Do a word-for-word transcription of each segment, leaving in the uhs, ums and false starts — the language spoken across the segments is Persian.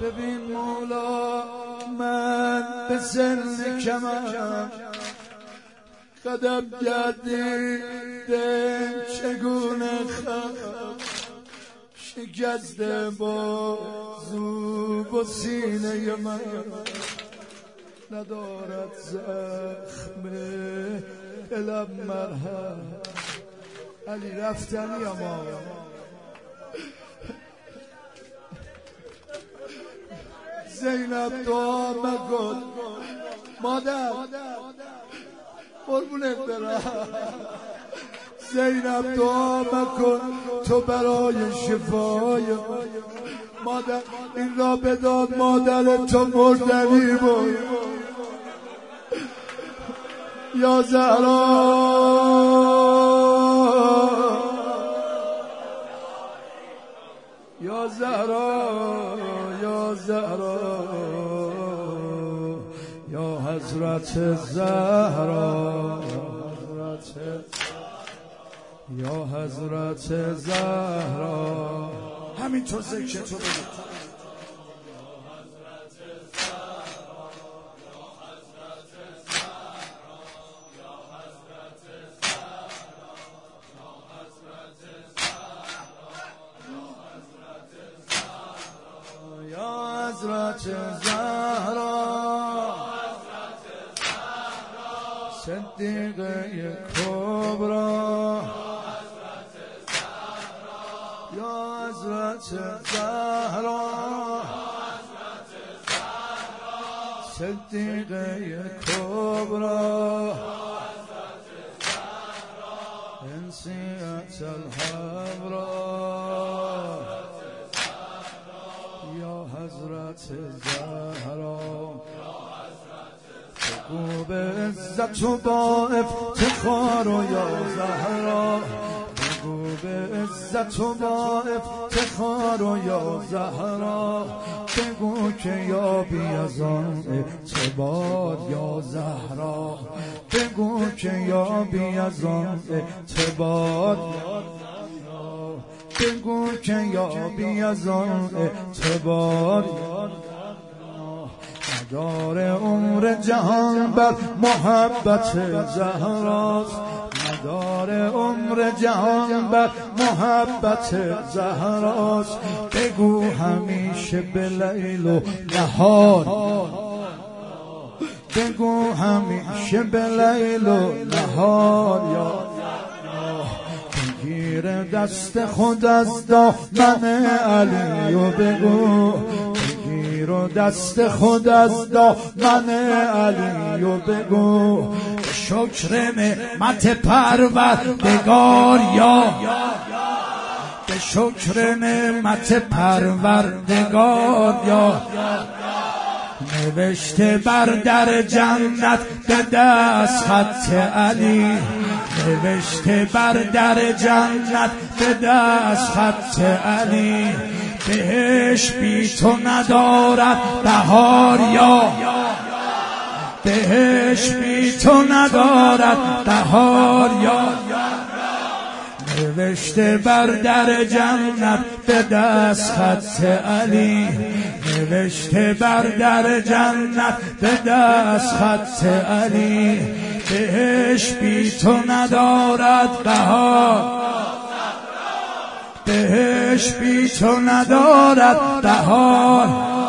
ببین مولا من به سن کمم قدم گردیده چگونه خم شکسته بازو و سینه من ندارد زخم دلم مرهم علی رفتنی اما زینب دعا مکن مادر قربونت برم زینب دعا مکن تو برای شفای مادر این را بداد مادر تو مردنی بود یا زهرا یا زهرا یا زهرا یا حضرت زهرا یا حضرت زهرا همینطور ذکر تو بگو حضرت زهرا صدیقه کبرا یا حضرت زهرا صدیقه کبرا انسیت الحبرا حضرت زهرا بگو به عزت و با افتخار و یا زهرا بگو به عزت و با افتخار و یا زهرا بگو که یابی از آن اعتبار یا زهرا بگو که یابی از آن اعتبار بگو که یابی از آن اعتبار مدار عمر جهان بر محبت زهراست مدار عمر جهان بر محبت زهراست بگو همیشه به لیل و نهار بگو همیشه به لیل و نهار یا بگیر دست خود از دامن علی و بگو بگیر دست خود از دامن علی و بگو شکر نعمت پروردگار یا به شکر نعمت پروردگار یا نوشته بر در جنت به دست خط علی نوشته بر در جنت به دست خط علی بهش بی تو ندارد بهار یا بهش بی تو ندارد بهار یا نوشته بر در جنت به دست خط علی نوشته بر در جنت به دست خط علی بهش بی تو ندارد بهار بهش بی تو ندارد بهار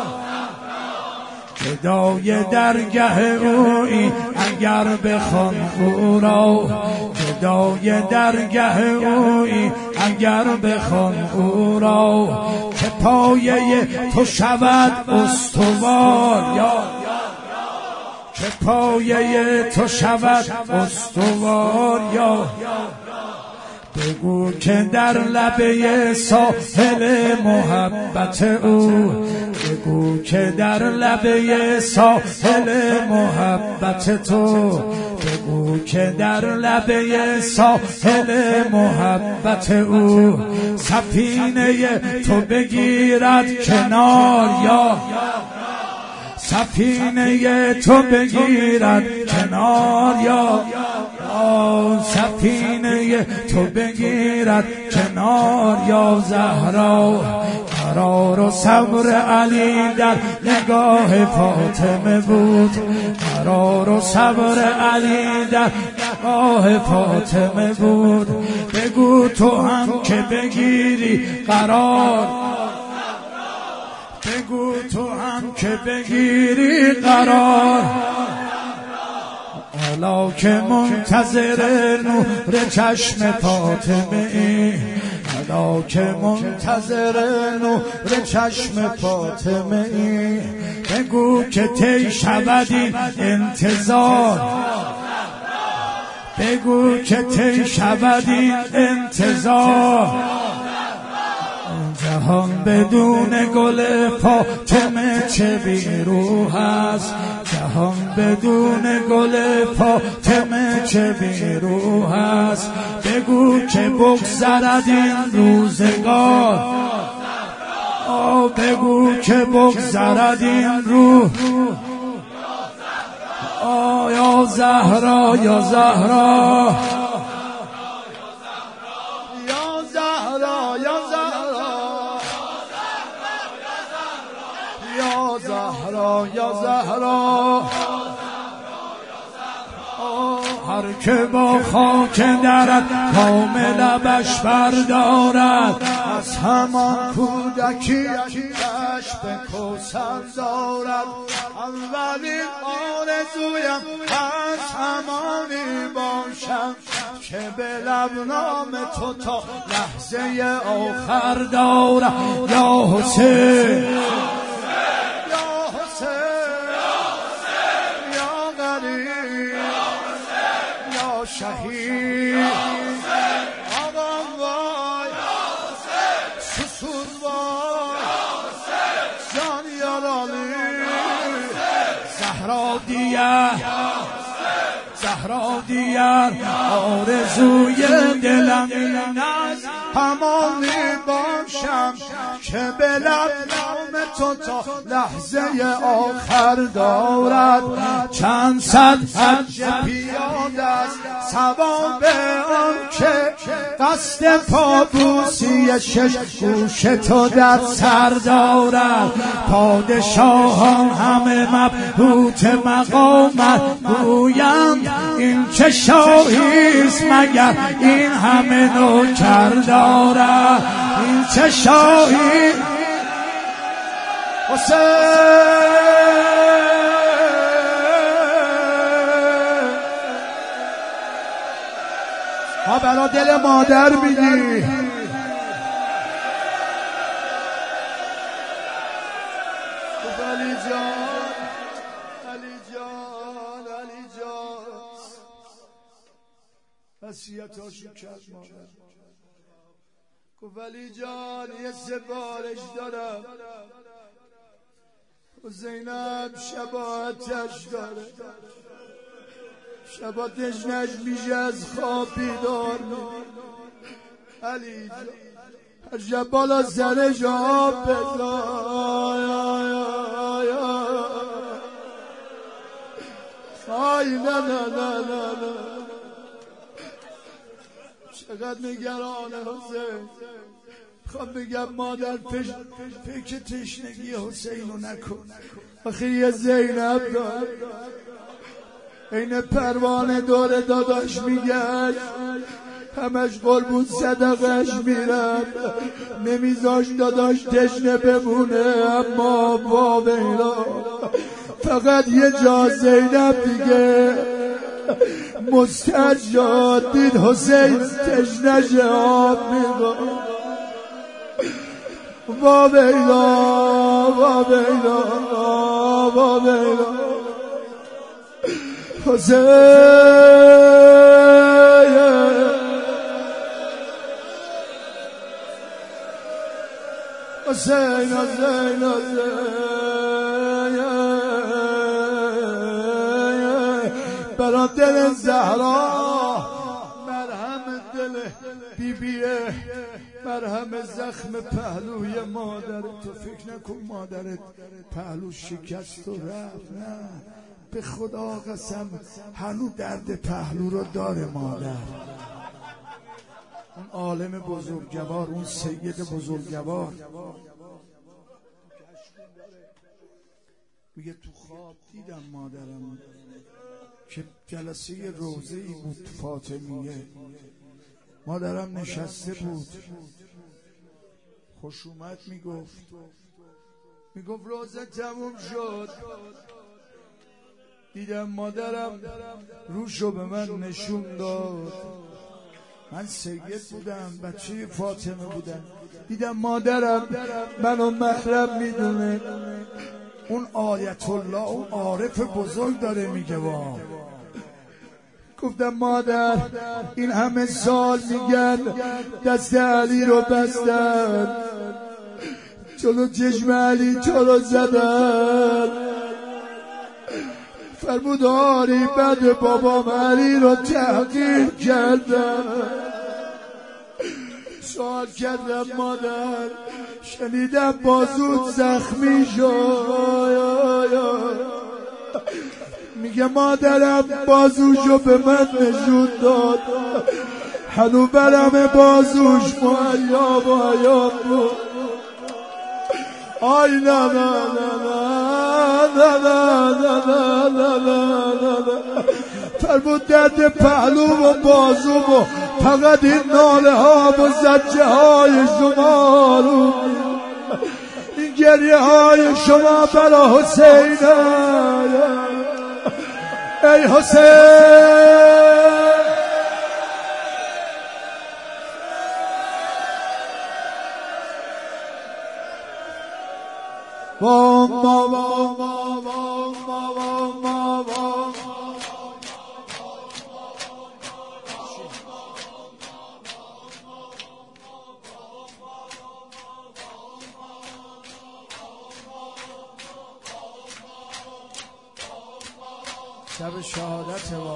گدای درگه اویی اگر بخوان او را گدای درگه اویی اگر بخوان او را که پایه تو شود استوار یا که پایه تو شود استوار یا بگو که در لبه ساحل محبت او بگو که در لبه ساحل محبت تو بگو که در لبه ساحل محبت او سفینه تو بگیرد کنار یا سفینه تو بگیرد کنار یا سفینه تو بگیرد کنار یا زهرا، قرار و صبر علی در نگاه فاطمه بود، قرار و صبر علی در نگاه فاطمه بود. بگو تو هم که بگیری قرار، بگو تو هم که بگیری قرار، حالا که منتظر نور چشم فاطمه ای، حالا که منتظر نور چشم فاطمه ای، بگو که طی شود این انتظار، بگو که طی شود این انتظار. جهان بدون گل فاطمه چه بیروح است، جهان بدون گل فاطمه چه بیروح است. بگو که بگذرد این روزگار، آه بگو که بگذرد این روز، آه یا زهرا یا زهرا یا زهرا، هر که با خاک درت کام لبش بردارد، از همان کودکی چشم کوثر دارد. اولین آرزویم از همانی باشم که به لب نام تو تا لحظه آخر دارم. یا حسین شهید آقا وای سسود وای جان یارالی زهرا دیر زهرا دیر آرزوی دلم این است همانی باشم که به لب نام تو تا لحظه آخر دارد. چند صد حج پیاده است ثواب آن که قصد پابوسی شش گوش تو در سر دارد. پادشاهان همه مبهوت مقامت گویند این چه شاهیست مگر این همه نوکر دارد. این چه شاهی حسین ها برا دل مادر میدی. علی جان علی جان علی جان وصیتاشو کرد مادر. گفت علی جان یه سفارش دارم، زینب شباهتش داره، شبا تشنش میشه از خواب بیدار علی جان هر شب بالا سرش آب بزن. آی نه نه نه نه نه چقدر نگرانه حسین. خب بگم مادر فکر تشنگی حسین رو نکن، آخه یه زینب دار این پروانه دور داداش میگشت، همش قربون صدقش میرم، نمیذاش داداش تشنه بمونه. اما بابیلا فقط یه جا زینب دیگه مستجاد دید حسین تشنش آب میگو. بابیلا بابیلا بابیلا حسین حسین حسین برا دل زهرا مرهم دل بیبیه، مرهم زخم پهلوی مادر. تو فکر نکن مادرت پهلو شکست و رفت، نه به خدا قسم هنو درد پهلو رو داره مادر. اون عالم بزرگوار، اون سید بزرگوار میگه تو خواب دیدم مادرم که جلسه روزه ای بود فاطمیه، مادرم نشسته بود خشومت میگفت میگفت روزه تموم شد، دیدم مادرم روشو به من نشون داد، من سید بودم بچه فاطمه بودم، دیدم مادرم منو محرم میدونه. اون آیت الله اون عارف بزرگ داره میگه وا گفتم مادر این همه سال میگن دست علی رو بستن، جلو چشم علی تو رو زدن، فرموداری بعد بابام علی رو تحقیر کردن. سوال کردم مادر شنیدم بازود زخمی شد، میگه مادرم بازوشو به من نشون داد، هنو برم بازوش معیاب و عیاب بود. آی نه نه نه نه نه نه نه نه فرمود درد پهلو و بازو و فقط این ناله ها و زجه های شما رو، این گریه های شما برا حسین، ای حسین. وام وام وام وام وام وام شب شهادت وا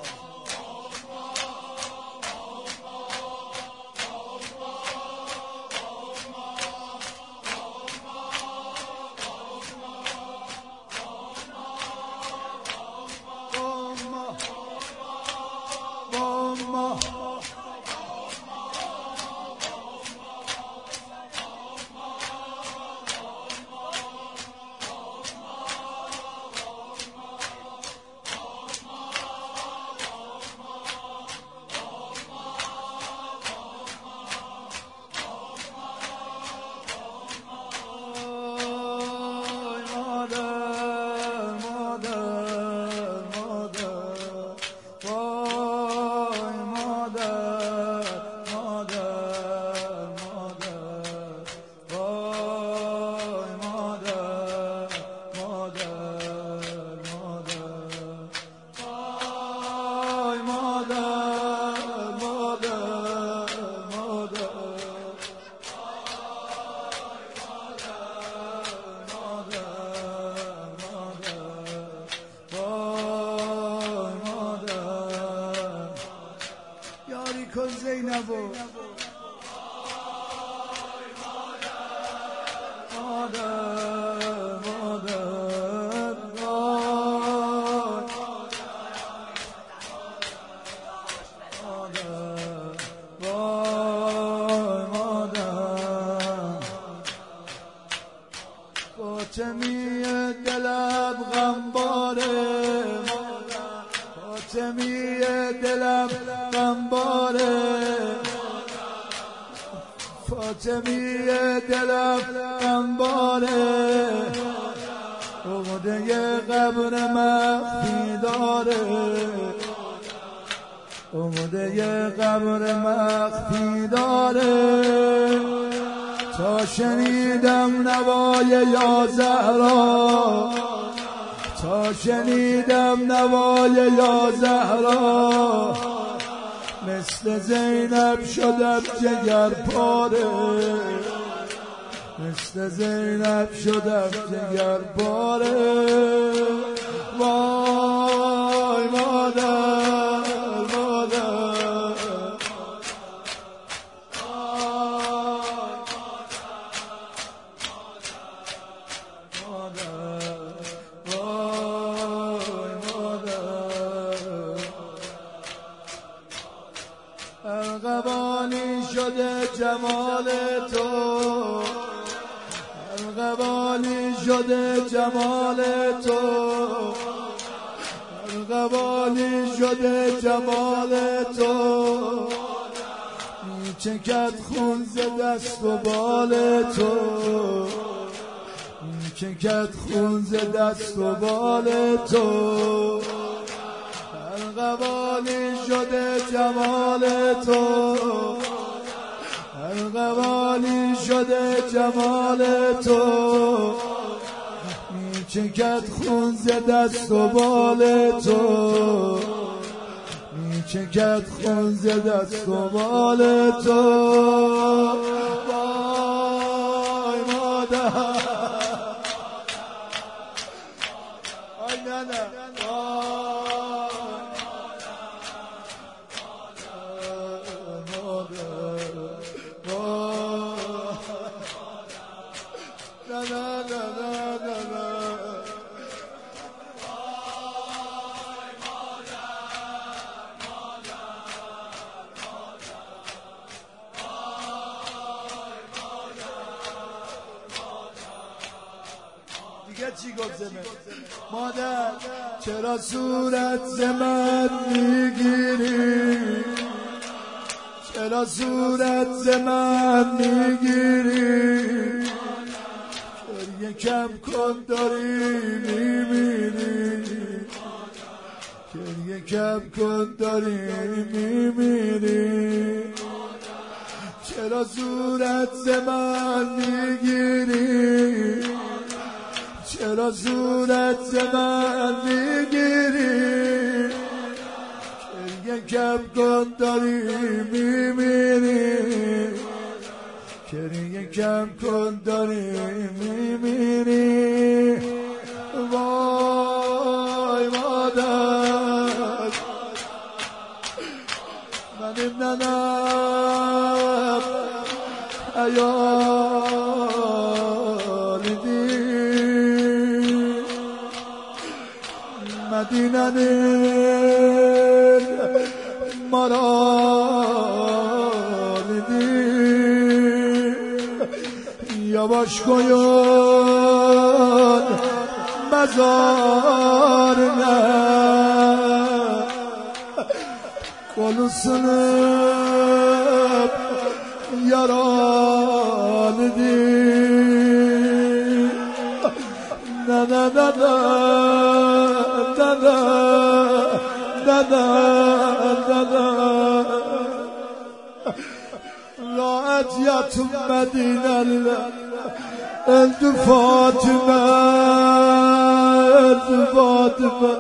کن زینبو مادر مادر فاطمی دلم غمباره، فاطمی دلم غمباره، فاطمی دلم غمباره، عقده قبر مخفی داره، عقده قبر مخفی داره. تا شنیدم نوای یا زهرا، تا شنیدم نوای یا زهرا، مثل زینب شدم جگر پاره، مثل زینب شدم جگر پاره. وای مادر مادر وای جمال تو، ارغوالی شده جمال تو، ارغوالی شده جمال تو، میچکد خون ز دست و بال تو، میچکد خون ز دست و بال تو، ارغوالی شده جمال تو، ارغوالی شده جمال تو، میچکد خون ز دست و بال تو، میچکد خون ز دست و بال تو. وای مادر، آی نه نه، چی گفت زمن؟ مادر چرا صورت زمن میگیری؟ چرا صورت زمن میگیری؟ گریه کم کن داری میمیری، گریه کم کن داری میمیری. چرا صورت زمن میگیری؟ چرا صورت من میگیری؟ گریه کم کن داری میمیری، گریه کم کن داری میمیری. وای مادر، من ننم ایالی دی مدینه مرا دیدی. یواش koyun mezarına, kolu sınıp yaralıdı. Na na na na na na na na na na. Rahat yatım Medine'liler, öldü Fatıma, öldü Fatıma.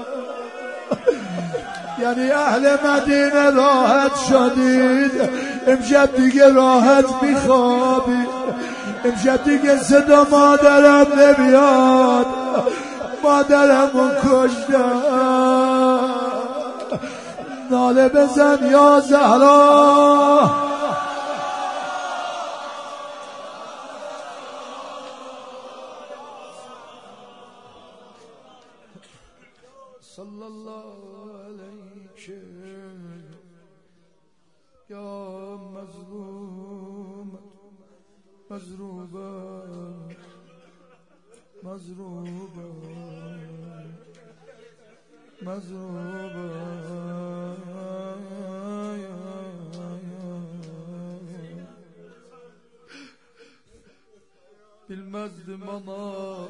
Yani اهل مدینه راحت شدید، امشب دیگه راحت میخوابید. امشب دیگه صدا مادرم نمیاد، مادرمو کشتن. ناله بزن یا زهرا، صلی الله علیک یا مظلوم مظلوبه مظلوبه مظلوبه. Bilmezdim ana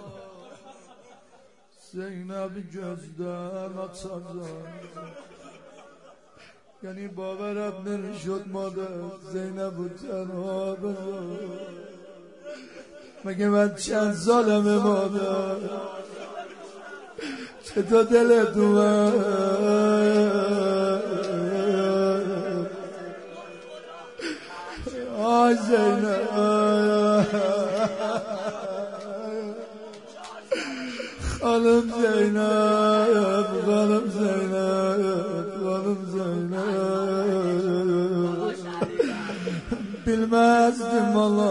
Zeynep'i gözden açacak. Yani باورم نمیشد مادر زینبو تنها بذار. مگه من چند سالمه مادر؟ چطور دلت اومد؟ آی زینب، خانم زینب، خانم زینب، خانم زینب. bilmezdim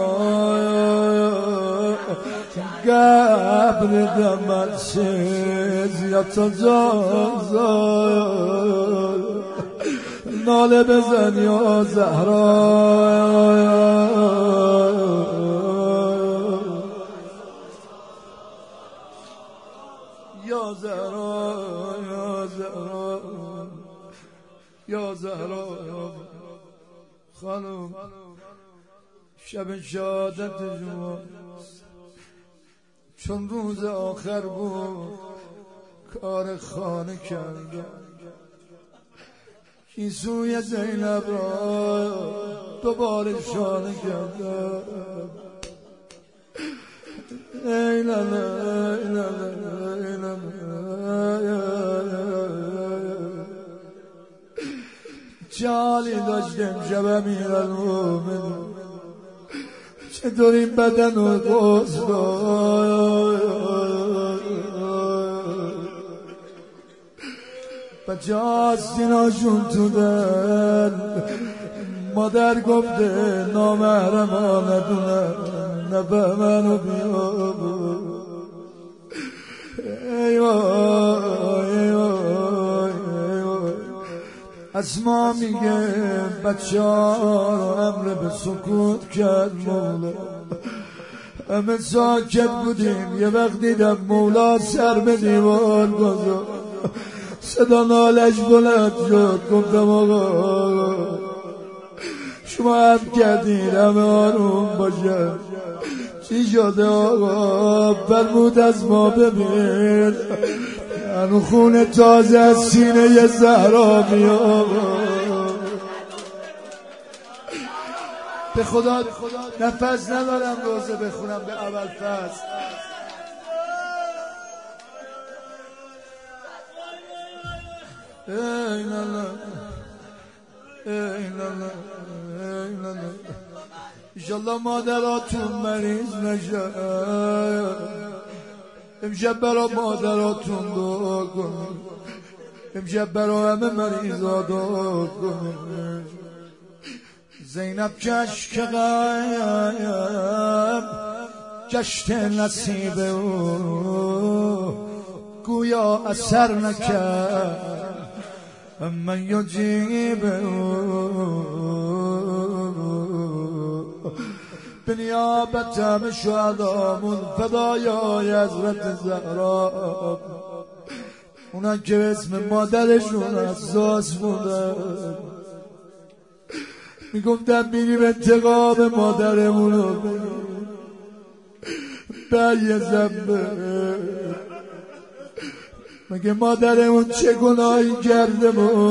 Allah kabride bensiz yatacağız. ناله بزن یا زهرا یا زهرا یا زهرا یا زهرا خانم شب شهادت شما چون روز آخر بود کار خانه کردم این سوی زینب را دوباره شانه کردم ای لالا ای لالا ای لالا چه حالی داشتیم شب امیرالمومنین چطور این بدن و غسل بچه ها سیناشون تو دل مادر گفته نامحرم ها ندونن نفهمن و بیابو ای وای ای وای ای وای اسما میگه بچه ها رو امر به سکوت کرد مولا همه ساکت بودیم یه وقت دیدم مولا سر به دیوار گذاشت صدا نالش بلند شد گفتم آقا شما هم کردین همه آروم باشه چی شده آقا فرمود از ما ببین هنو خون تازه از سینه زهرا میاد به خدا نفس ندارم روزه بخونم به اول فصل ای لالا ای لالا ای لالا انشالله مادراتون مریض نشه امشب برا مادراتون دعا کنید امشب برا همه مریضا دعا کنید زینب کشک قایم گشت نصیب او گویا اثر نکرد من یجیب به نیابت همه شهدامون فدایای حضرت زهرا اونا که اسم مادرشون اساس بودن میگفتن میریم انتقام مادرمون رو بگیریم به یه زنبه مگه مادرمون چه گناهی کرده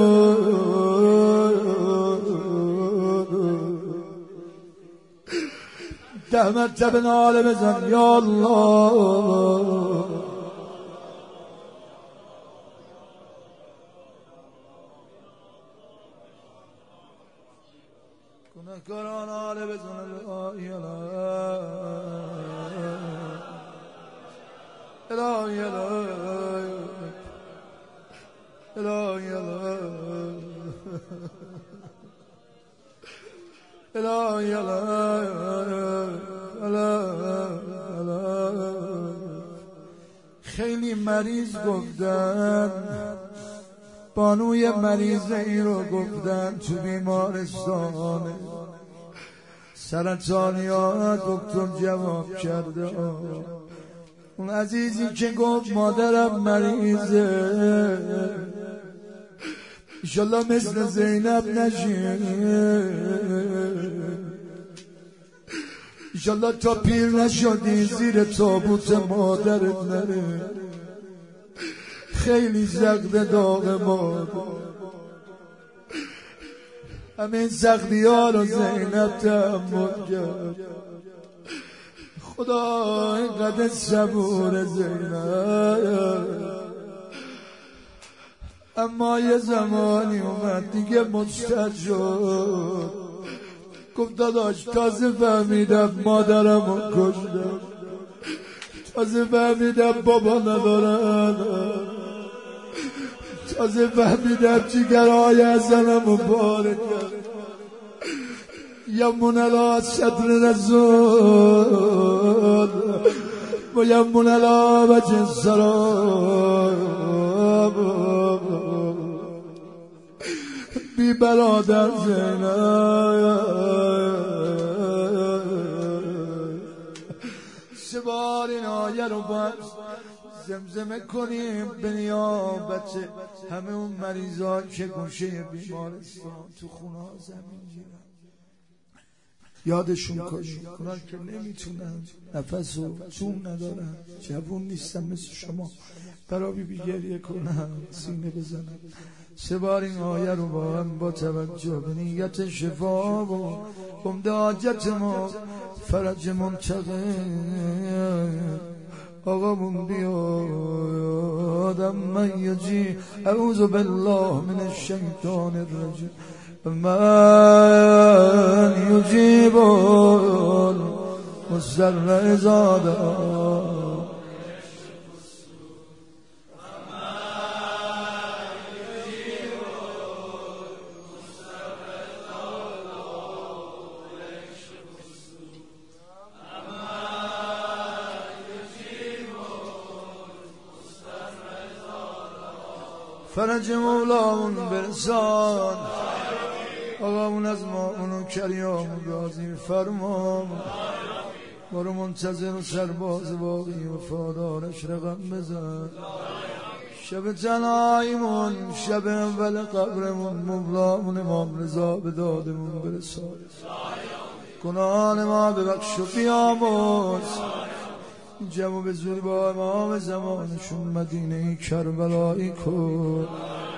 ده مرتبه ناله بزن یا الله گناهکاران ناله بزن الهی الهی الهی الهی الهی خیلی مریض گفتن بانوی مریضه ای رو گفتن تو بیمارستانه سرطانیات دکتر جواب کرده اون عزیزی که گفت مادرم مریضه انشالله مثل زینب نشه انشالله تا پیر نشدی زیر تابوت مادرت نره خیلی زغد داغ مادر همین زغدی ها رو زینب تحمل کرد خدا اینقدر صبور زینب اما یه زمانی اومد دیگه مستد شد گفت داداش تازه فهمیدم مادرمو کشتم تازه فهمیدم بابا ندارن تازه فهمیدم جگرهای حسنمو پاره کرد یمون علا صدر رسول و یمون علا وجه السلام بی برادر زینب سه بار این آیه رو باید زمزمه کنیم به نیابت همه اون مریضا که گوشه بیمارستان تو خونه ها زمین گیرن، یادشون کنیم کنن که نمیتونن، نفس و جون ندارن، جوون نیستن مثل شما برای بی بی گریه کنن، سینه بزنن. سه بار این آیه رو با هم با توجه به نیت شفا و امید حاجت ما فرج منتقم آقامون بیادم من یجی اعوذ بالله من الشیطان الرجیم من یجیب المضطر اذا دعا فرج مولامون برسان آقامون از ما اونو کریامون راضی فرما برو منتظر و سرباز باقی و فادارش رقم بزن. شب تنهاییمون شب اول قبرمون مولامون امام رضا به دادمون برسان، گناهان ما ببخش و بیامرز، جمع به زوری با امام زمانشون مدینه کربلایی کن.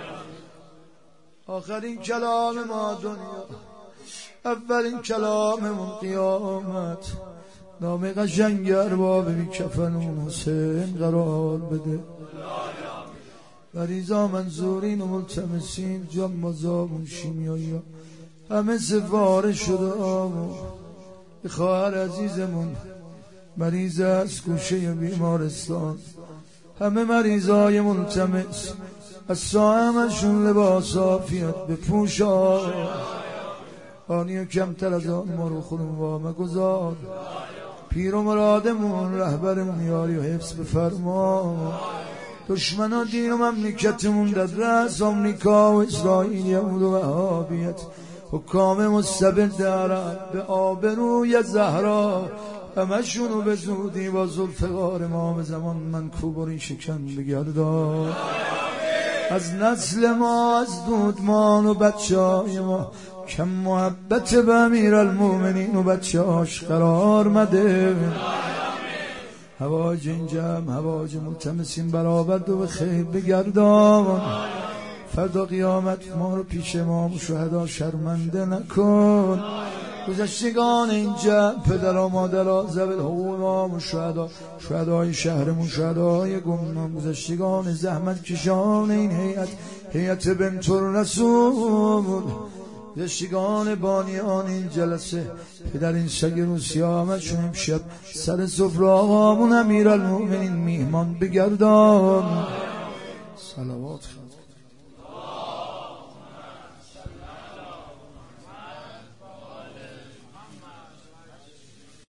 آخرین کلام ما دنیا، اولین کلاممون قیامت، نام قشنگ ارباب بی کفنون حسین قرار بده. مریضا منظورین و ملتمسین جمازامون شیمیایی همه سفارش شده آمون. خواهر عزیزمون مریض از گوشه بیمارستان، همه مریضای ملتمس از سائمشون لباس عافیت بپوشا، آنی کمتر از آن ما رو خودمون وامه گذار. پیر و مرادمون رهبرمون یاری و حفظ بفرما. دشمنا دین و مملکتمون در رأس آمریکا و اسرائیل یهود و وهابیت، حکام مستبد عرب به آبروی زهرا همشونو به زودی با ذوالفقار امام زمان منکوب و ریشکن بگردان. از نسل ما از دودمان و بچه های ما کم محبت به امیرالمومنین و بچه هاش قرار مده. هواج این جمع هواج ملتمسین برآورد و به خیر بگردان. فردا قیامت ما رو پیش امام و شهدا شرمنده نکن. گذشتگان اینجا پدر و مادر زبل حقوق امام و شهدا، شهدای شهرمون، شهدای گمنام، گذشتگان زحمت کشان این هیئت، هیئت بنت الرسول، گذشتگان بانیان این جلسه، پدر این سگ روسی آمد چون امشب سر سفره آقامون امیرالمومنین میهمان بگردان. صلوات